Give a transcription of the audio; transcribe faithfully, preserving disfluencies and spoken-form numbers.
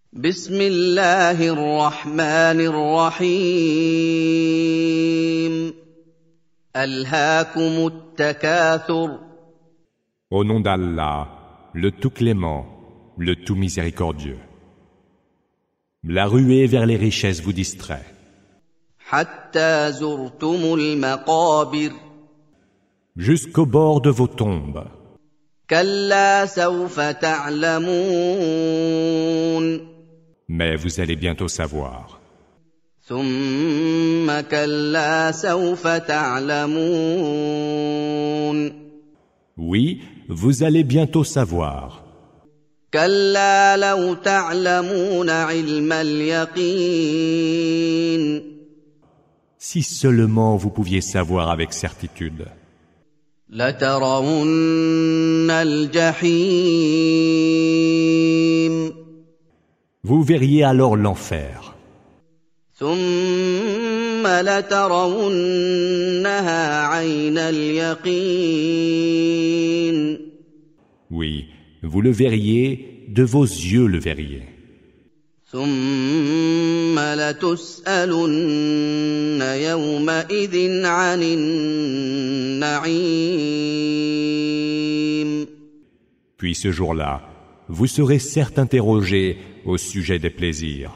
بسم الله الرحمن الرحيم ألهاكم التكاثر Au nom d'Allah, le tout clément, le tout miséricordieux. La ruée vers les richesses vous distrait. حتى زرتم المقابر Jusqu'au bord de vos tombes. كلا سوف تعلمون Mais vous allez bientôt savoir. ثم كلا سوف تعلمون Oui, vous allez bientôt savoir. كلا لو تعلمون علم اليقين Si seulement vous pouviez savoir avec certitude. لترون الجحيم Vous verriez alors l'enfer. ثم لترونها عين اليقين Oui, vous le verriez, de vos yeux le verriez. ثم لتسألن يومئذ عن النعيم Puis ce jour-là, vous serez certes interrogés au sujet des plaisirs.